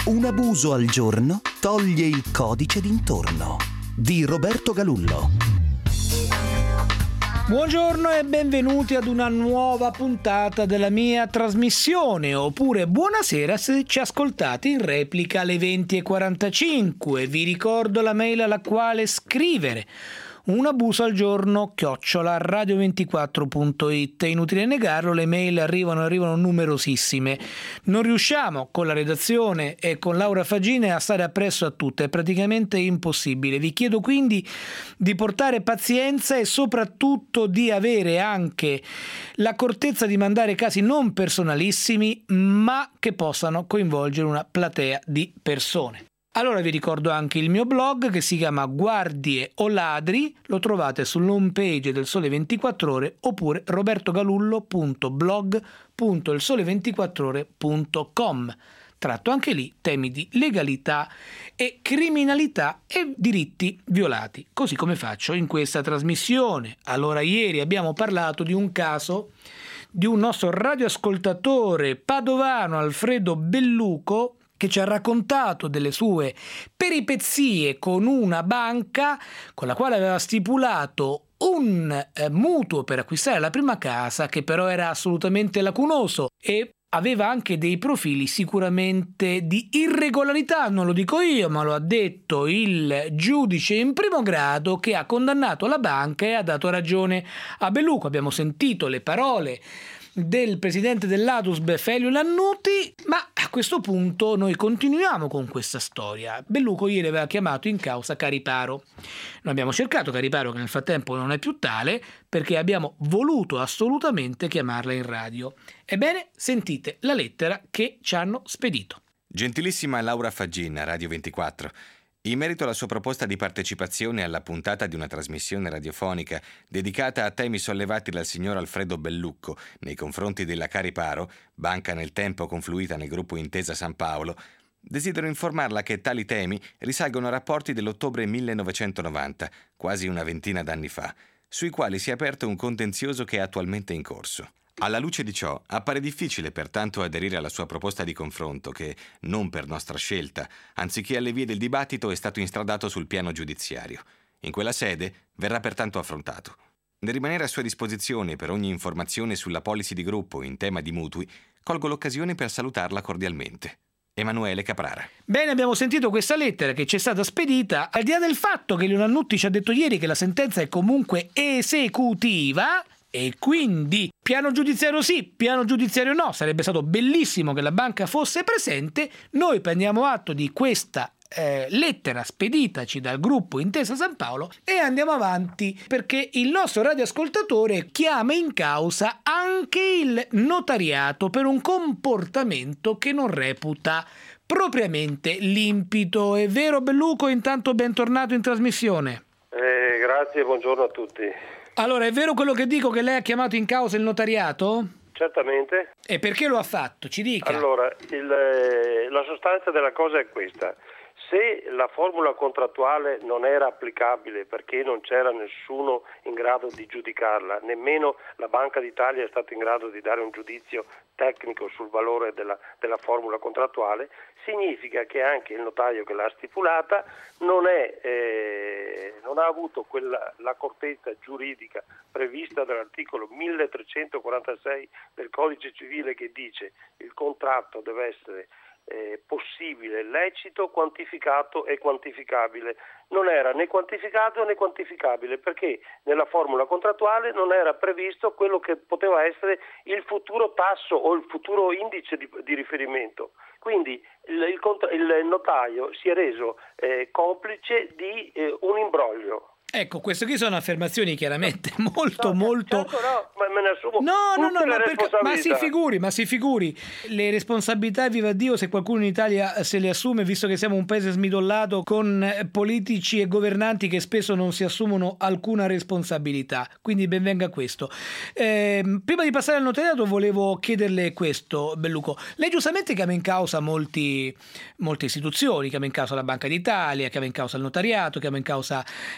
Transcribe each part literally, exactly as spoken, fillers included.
Un abuso al giorno toglie il codice d'intorno di Roberto Galullo. Buongiorno e benvenuti ad una nuova puntata della mia trasmissione, oppure buonasera se ci ascoltate in replica alle venti e quarantacinque. Vi ricordo la mail alla quale scrivere: un abuso al giorno chiocciola radio ventiquattro punto it. Inutile negarlo, le mail arrivano arrivano numerosissime. Non riusciamo con la redazione e con Laura Fagine a stare appresso a tutte, è praticamente impossibile. Vi chiedo quindi di portare pazienza e soprattutto di avere anche l'accortezza di mandare casi non personalissimi, ma che possano coinvolgere una platea di persone. Allora vi ricordo anche il mio blog che si chiama Guardie o Ladri, lo trovate sull'home page del Sole ventiquattro Ore oppure robertogalullo punto blog punto il sole ventiquattro ore punto com. Tratto anche lì temi di legalità e criminalità e diritti violati, così come faccio in questa trasmissione. Allora ieri abbiamo parlato di un caso di un nostro radioascoltatore padovano, Alfredo Belluco, che ci ha raccontato delle sue peripezie con una banca con la quale aveva stipulato un eh, mutuo per acquistare la prima casa, che però era assolutamente lacunoso e aveva anche dei profili sicuramente di irregolarità, non lo dico io, ma lo ha detto il giudice in primo grado che ha condannato la banca e ha dato ragione a Belluco. Abbiamo sentito le parole del presidente dell'Adusbef Felio Lannutti, ma a questo punto noi continuiamo con questa storia. Belluco ieri aveva chiamato in causa Cariparo. Noi abbiamo cercato Cariparo, che nel frattempo non è più tale, perché abbiamo voluto assolutamente chiamarla in radio. Ebbene, sentite la lettera che ci hanno spedito. Gentilissima Laura Fagina, Radio ventiquattro. In merito alla sua proposta di partecipazione alla puntata di una trasmissione radiofonica dedicata a temi sollevati dal signor Alfredo Bellucco nei confronti della Cariparo, banca nel tempo confluita nel gruppo Intesa San Paolo, desidero informarla che tali temi risalgono a rapporti dell'ottobre millenovecentonovanta, quasi una ventina d'anni fa, sui quali si è aperto un contenzioso che è attualmente in corso. Alla luce di ciò, appare difficile pertanto aderire alla sua proposta di confronto che, non per nostra scelta, anziché alle vie del dibattito, è stato instradato sul piano giudiziario. In quella sede verrà pertanto affrontato. Nel rimanere a sua disposizione per ogni informazione sulla policy di gruppo in tema di mutui, colgo l'occasione per salutarla cordialmente. Emanuele Caprara. Bene, abbiamo sentito questa lettera che ci è stata spedita. Al di là del fatto che Leonardo Lannutti ci ha detto ieri che la sentenza è comunque esecutiva, e quindi piano giudiziario sì, piano giudiziario no, sarebbe stato bellissimo che la banca fosse presente, noi prendiamo atto di questa eh, lettera speditaci dal gruppo Intesa San Paolo e andiamo avanti, perché il nostro radioascoltatore chiama in causa anche il notariato per un comportamento che non reputa propriamente limpido. È vero Belluco? Intanto bentornato in trasmissione. Eh, grazie, buongiorno a tutti. Allora, è vero quello che dico, che lei ha chiamato in causa il notariato? Certamente. E perché lo ha fatto? Ci dica. Allora, il, la sostanza della cosa è questa. Se la formula contrattuale non era applicabile perché non c'era nessuno in grado di giudicarla, nemmeno la Banca d'Italia è stata in grado di dare un giudizio tecnico sul valore della, della formula contrattuale, significa che anche il notaio che l'ha stipulata non, è, eh, non ha avuto quella, l'accortezza giuridica prevista dall'articolo milletrecentoquarantasei del Codice Civile, che dice il contratto deve essere Eh, possibile, lecito, quantificato e quantificabile. Non era né quantificato né quantificabile perché nella formula contrattuale non era previsto quello che poteva essere il futuro tasso o il futuro indice di, di riferimento. Quindi il, il, il notaio si è reso eh, complice di eh, un imbroglio. Ecco, queste qui sono affermazioni chiaramente molto, no, molto... Certo no, ma me ne assumo no, no, no, no, no perché... ma si figuri, ma si figuri. Le responsabilità, viva Dio, se qualcuno in Italia se le assume, visto che siamo un paese smidollato con politici e governanti che spesso non si assumono alcuna responsabilità. Quindi ben venga questo. Eh, prima di passare al notariato volevo chiederle questo, Belluco. Lei giustamente chiama in causa molti, molte istituzioni, chiama in causa la Banca d'Italia, chiama in causa il notariato, chiama in causa l'insipienza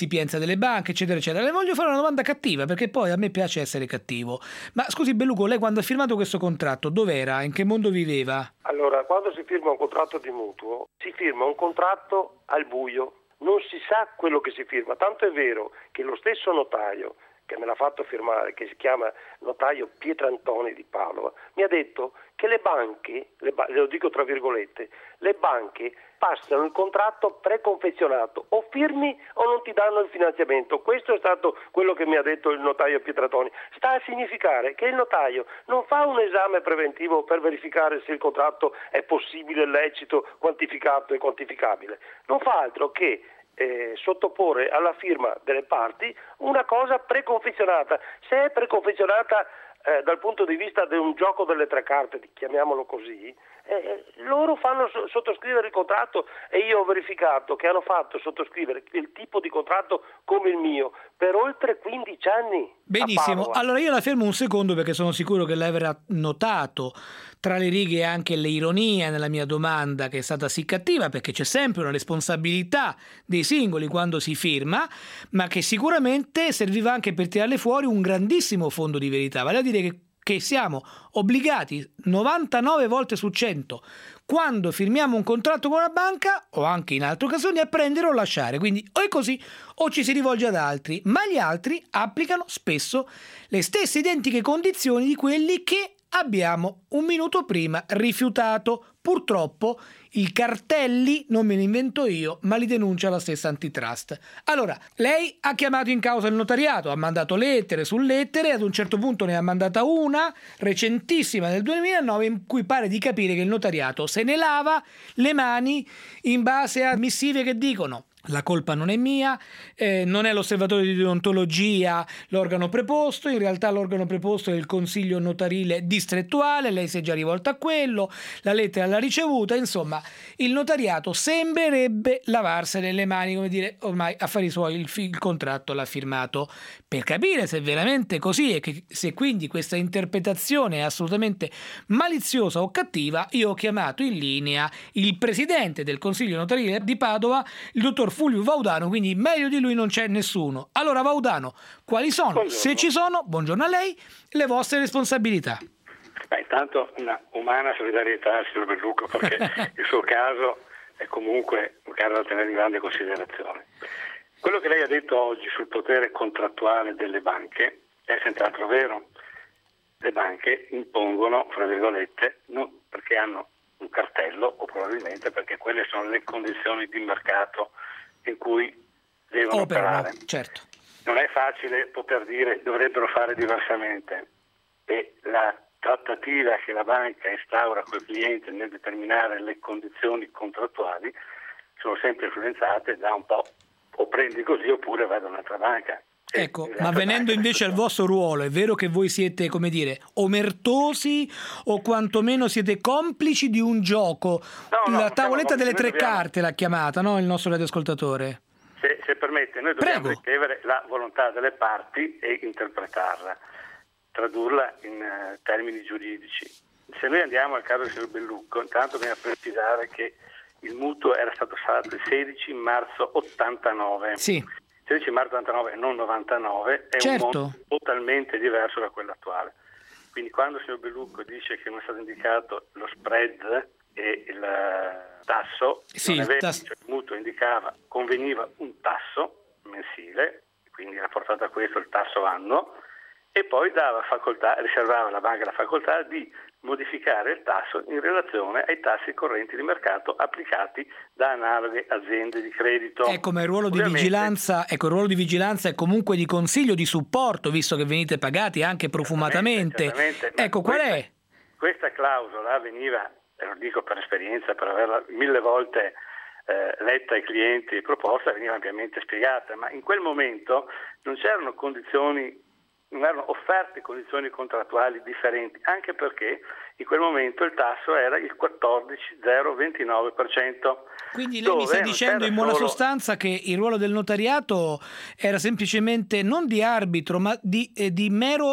l'inesipienza delle banche, eccetera, eccetera. Le voglio fare una domanda cattiva, perché poi a me piace essere cattivo. Ma scusi Belluco, lei quando ha firmato questo contratto, dov'era? In che mondo viveva? Allora, quando si firma un contratto di mutuo, si firma un contratto al buio, non si sa quello che si firma, tanto è vero che lo stesso notaio che me l'ha fatto firmare, che si chiama notaio Pietrantoni di Padova, mi ha detto che le banche, le ba- lo dico tra virgolette, le banche passano il contratto preconfezionato, o firmi o non ti danno il finanziamento. Questo è stato quello che mi ha detto il notaio Pietrantoni. Sta a significare che il notaio non fa un esame preventivo per verificare se il contratto è possibile, lecito, quantificato e quantificabile. Non fa altro che Eh, sottoporre alla firma delle parti una cosa preconfezionata. Se è preconfezionata eh, dal punto di vista di un gioco delle tre carte, chiamiamolo così, eh, loro fanno so- sottoscrivere il contratto, e io ho verificato che hanno fatto sottoscrivere il tipo di contratto come il mio per oltre quindici anni. Benissimo, allora io la fermo un secondo, perché sono sicuro che lei avrà notato tra le righe anche l'ironia nella mia domanda, che è stata sì cattiva, perché c'è sempre una responsabilità dei singoli quando si firma, ma che sicuramente serviva anche per tirarle fuori un grandissimo fondo di verità, vale a dire che che siamo obbligati novantanove volte su cento, quando firmiamo un contratto con una banca o anche in altre occasioni, a prendere o lasciare. Quindi o è così o ci si rivolge ad altri, ma gli altri applicano spesso le stesse identiche condizioni di quelli che abbiamo un minuto prima rifiutato. Purtroppo i cartelli non me li invento io, ma li denuncia la stessa antitrust. Allora, lei ha chiamato in causa il notariato, ha mandato lettere su lettere, ad un certo punto ne ha mandata una recentissima nel duemilanove, in cui pare di capire che il notariato se ne lava le mani in base a missive che dicono: la colpa non è mia, eh, non è l'osservatorio di deontologia l'organo preposto, in realtà l'organo preposto è il consiglio notarile distrettuale, lei si è già rivolta a quello, la lettera l'ha ricevuta, insomma il notariato sembrerebbe lavarsene le mani, come dire, ormai affari suoi, il, il contratto l'ha firmato. Per capire se è veramente così e che, se quindi questa interpretazione è assolutamente maliziosa o cattiva, io ho chiamato in linea il presidente del consiglio notarile di Padova, il dottor Fulvio Vaudano, quindi meglio di lui non c'è nessuno. Allora Vaudano, quali sono, buongiorno, se ci sono, buongiorno a lei, le vostre responsabilità? Beh, intanto una umana solidarietà al signor Belluco, perché il suo caso è comunque un caso da tenere in grande considerazione. Quello che lei ha detto oggi sul potere contrattuale delle banche è senz'altro vero. Le banche impongono, fra virgolette, non perché hanno un cartello, o probabilmente perché quelle sono le condizioni di mercato in cui devono Operano, operare. certo. Non è facile poter dire dovrebbero fare diversamente, e la trattativa che la banca instaura col cliente nel determinare le condizioni contrattuali sono sempre influenzate da un po' o prendi così oppure vai da un'altra banca. Ecco, ma venendo invece al vostro ruolo, è vero che voi siete, come dire, omertosi o quantomeno siete complici di un gioco? No, no, la tavoletta delle tre dobbiamo... carte l'ha chiamata, no? Il nostro radioascoltatore. Se, se permette, noi dobbiamo Prego. ricevere la volontà delle parti e interpretarla, tradurla in uh, termini giuridici. Se noi andiamo al caso del signor Bellucco, intanto bisogna precisare che il mutuo era stato fatto il sedici marzo ottantanove. Sì. sedici marzo ottantanove e non novantanove, è certo. un mondo totalmente diverso da quello attuale. Quindi quando il signor Bellucco dice che non è stato indicato lo spread e il tasso, sì, non è vero, tasso. Cioè, il mutuo indicava, conveniva un tasso mensile, quindi rapportato a questo il tasso annuo, e poi dava facoltà, riservava alla banca la facoltà di modificare il tasso in relazione ai tassi correnti di mercato applicati da analoghe aziende di credito. Ecco, ma il ruolo Ovviamente, di vigilanza, ecco, il ruolo di vigilanza è comunque di consiglio, di supporto, visto che venite pagati anche profumatamente. Certamente, certamente, ecco, qual questa, è? Questa clausola veniva, e lo dico per esperienza, per averla mille volte eh, letta ai clienti e proposta, veniva ampiamente spiegata, ma in quel momento non c'erano condizioni, non erano offerte condizioni contrattuali differenti, anche perché in quel momento il tasso era il quattordici virgola zero ventinove per cento. Quindi lei mi sta dicendo in buona solo... sostanza che il ruolo del notariato era semplicemente non di arbitro, ma di, eh, di mero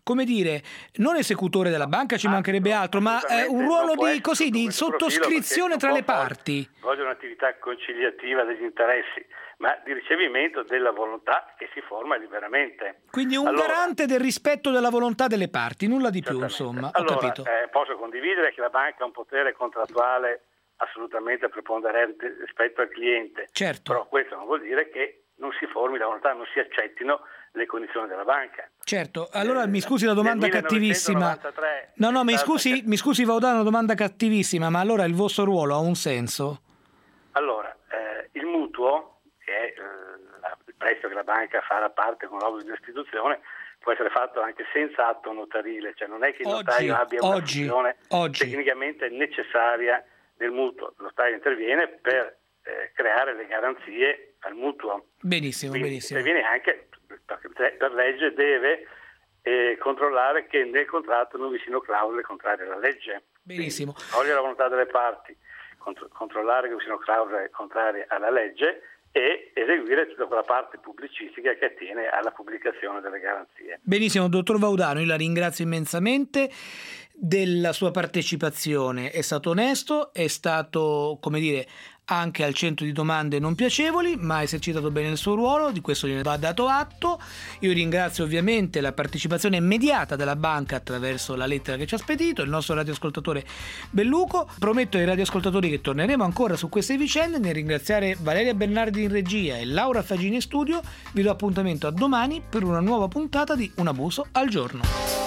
come dire, non esecutore della banca, ci Ah, mancherebbe no, altro, ma eh, un assolutamente ruolo non può di, essere così, sotto di questo profilo, sottoscrizione perché tra le non può fare- parti. Svolge un'attività conciliativa degli interessi, ma di ricevimento della volontà che si forma liberamente. Quindi un Allora, garante del rispetto della volontà delle parti, nulla di più, certamente. insomma, ho Allora, capito. eh, posso condividere che la banca ha un potere contrattuale assolutamente preponderante rispetto al cliente, Certo. però questo non vuol dire che non si formi la volontà, non si accettino le condizioni della banca. Certo, allora Eh, mi scusi la domanda nel cattivissima. millenovecentonovantatré No, no, è mi stata- scusi, mi scusi Vaudano, una domanda cattivissima, ma allora il vostro ruolo ha un senso? Allora, eh, il mutuo, che è eh, la- il prestito che la banca fa da parte con l'obbligo di restituzione, può essere fatto anche senza atto notarile, cioè non è che il Oggi, notaio abbia una oggi, funzione oggi. tecnicamente necessaria del mutuo. Lo notaio interviene per eh, creare le garanzie al mutuo. Benissimo, Quindi benissimo. interviene anche, perché per legge deve eh, controllare che nel contratto non vi siano clausole contrarie alla legge. Benissimo. Quindi, cogliere la volontà delle parti, contro- controllare che vi siano clausole contrarie alla legge e eseguire tutta quella parte pubblicistica che attiene alla pubblicazione delle garanzie. Benissimo, dottor Vaudano, io la ringrazio immensamente della sua partecipazione, è stato onesto, è stato, come dire, anche al centro di domande non piacevoli, ma ha esercitato bene il suo ruolo, di questo gliene va dato atto. Io ringrazio ovviamente la partecipazione immediata della banca attraverso la lettera che ci ha spedito, il nostro radioascoltatore Belluco. Prometto ai radioascoltatori che torneremo ancora su queste vicende. Nel ringraziare Valeria Bernardi in regia e Laura Fagini in studio, vi do appuntamento a domani per una nuova puntata di Un abuso al giorno.